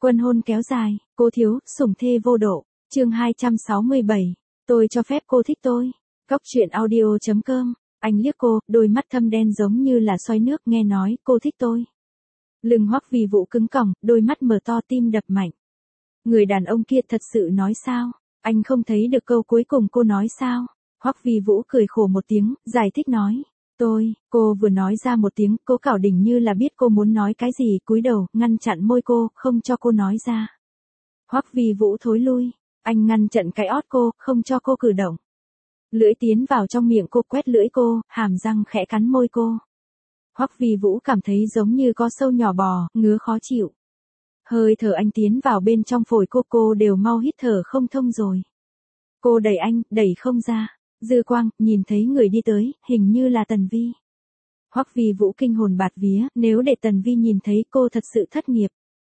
Quân hôn kéo dài, cô thiếu, sủng thê vô độ. Chương 267. Tôi cho phép cô thích tôi. Cóc truyện audio.com. Anh liếc cô, đôi mắt thâm đen giống như là xoáy nước, nghe nói cô thích tôi. Lưng Hoắc Vi Vũ cứng còng, đôi mắt mở to, tim đập mạnh. Người đàn ông kia thật sự nói sao? Anh không thấy được câu cuối cùng cô nói sao? Hoắc Vi Vũ cười khổ một tiếng, giải thích nói. Cô vừa nói ra một tiếng, Cố Cảo Đình như là biết cô muốn nói cái gì, cúi đầu, ngăn chặn môi cô, không cho cô nói ra. Hoắc Vi Vũ thối lui, anh ngăn chặn cái ót cô, không cho cô cử động. Lưỡi tiến vào trong miệng cô, quét lưỡi cô, hàm răng khẽ cắn môi cô. Hoắc Vi Vũ cảm thấy giống như có sâu nhỏ bò, ngứa khó chịu. Hơi thở anh tiến vào bên trong phổi cô đều mau hít thở không thông rồi. Cô đẩy anh, đẩy không ra. Dư quang, nhìn thấy người đi tới, hình như là Tần Vi. Hoắc Vi Vũ kinh hồn bạt vía, nếu để Tần Vi nhìn thấy cô thật sự thất nghiệp.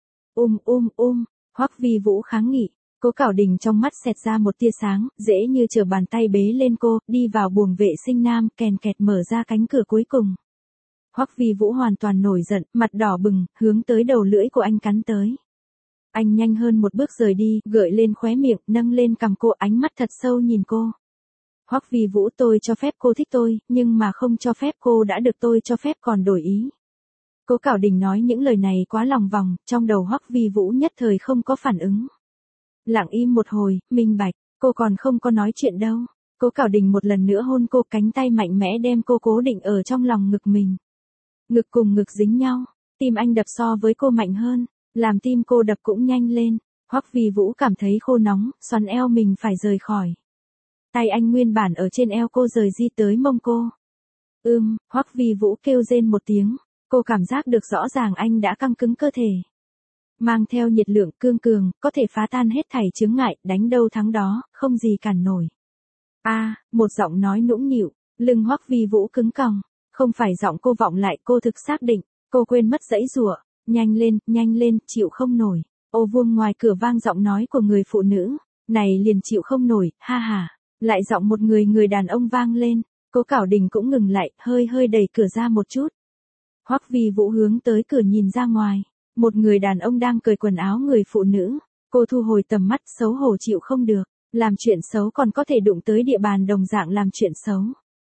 Hoắc Vi Vũ kháng nghị. Cố Cảo Đình trong mắt xẹt ra một tia sáng, dễ như trở bàn tay bế lên cô, đi vào buồng vệ sinh nam, kèn kẹt mở ra cánh cửa cuối cùng. Hoắc Vi Vũ hoàn toàn nổi giận, mặt đỏ bừng, hướng tới đầu lưỡi của anh cắn tới. Anh nhanh hơn một bước rời đi, gợi lên khóe miệng, nâng lên cằm cô, ánh mắt thật sâu nhìn cô. Hoắc Vi Vũ, tôi cho phép cô thích tôi, nhưng mà không cho phép cô đã được tôi cho phép còn đổi ý. Cố Cảo Đình nói những lời này quá lòng vòng, trong đầu Hoắc Vi Vũ nhất thời không có phản ứng. Lặng im một hồi, minh bạch, cô còn không có nói chuyện đâu. Cố Cảo Đình một lần nữa hôn cô, cánh tay mạnh mẽ đem cô cố định ở trong lòng ngực mình. Ngực cùng ngực dính nhau, tim anh đập so với cô mạnh hơn, làm tim cô đập cũng nhanh lên. Hoắc Vi Vũ cảm thấy khô nóng, xoắn eo mình phải rời khỏi. Tay anh nguyên bản ở trên eo cô rời di tới mông cô. Hoắc Vi Vũ kêu rên một tiếng, cô cảm giác được rõ ràng anh đã căng cứng cơ thể. Mang theo nhiệt lượng cương cường, có thể phá tan hết thảy chướng ngại, đánh đâu thắng đó, không gì cản nổi. Một giọng nói nũng nịu, lưng Hoắc Vi Vũ cứng còng, không phải giọng cô vọng lại, cô thực xác định, cô quên mất giãy giụa, nhanh lên, chịu không nổi. Ô vuông ngoài cửa vang giọng nói của người phụ nữ, này liền chịu không nổi, ha ha. Lại giọng một người đàn ông vang lên, Cố Cảo Đình cũng ngừng lại, hơi đẩy cửa ra một chút. Hoắc Vi Vũ hướng tới cửa nhìn ra ngoài, một người đàn ông đang cởi quần áo người phụ nữ, cô thu hồi tầm mắt, xấu hổ chịu không được, làm chuyện xấu còn có thể đụng tới địa bàn đồng dạng làm chuyện xấu.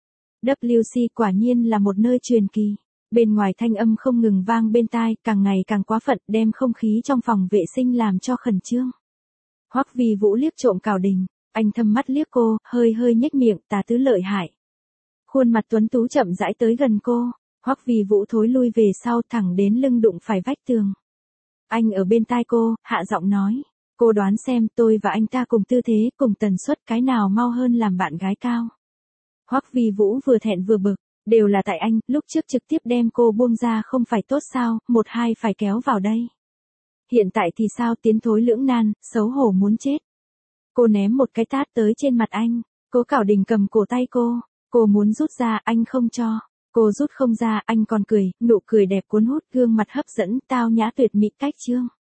WC quả nhiên là một nơi truyền kỳ, bên ngoài thanh âm không ngừng vang bên tai, càng ngày càng quá phận, đem không khí trong phòng vệ sinh làm cho khẩn trương. Hoắc Vi Vũ liếc trộm Cảo Đình. Anh thâm mắt liếc cô, hơi nhếch miệng, tà tứ lợi hại. Khuôn mặt tuấn tú chậm rãi tới gần cô, Hoắc Vi Vũ thối lui về sau, thẳng đến lưng đụng phải vách tường. Anh ở bên tai cô, hạ giọng nói, cô đoán xem tôi và anh ta cùng tư thế, cùng tần suất, cái nào mau hơn làm bạn gái cao. Hoắc Vi Vũ vừa thẹn vừa bực, đều là tại anh, lúc trước trực tiếp đem cô buông ra không phải tốt sao, một hai phải kéo vào đây. Hiện tại thì sao, tiến thối lưỡng nan, xấu hổ muốn chết. Cô ném một cái tát tới trên mặt anh, Cố Cảo Đình cầm cổ tay cô muốn rút ra, anh không cho, cô rút không ra, anh còn cười, nụ cười đẹp cuốn hút, gương mặt hấp dẫn, tao nhã tuyệt mỹ cách trương.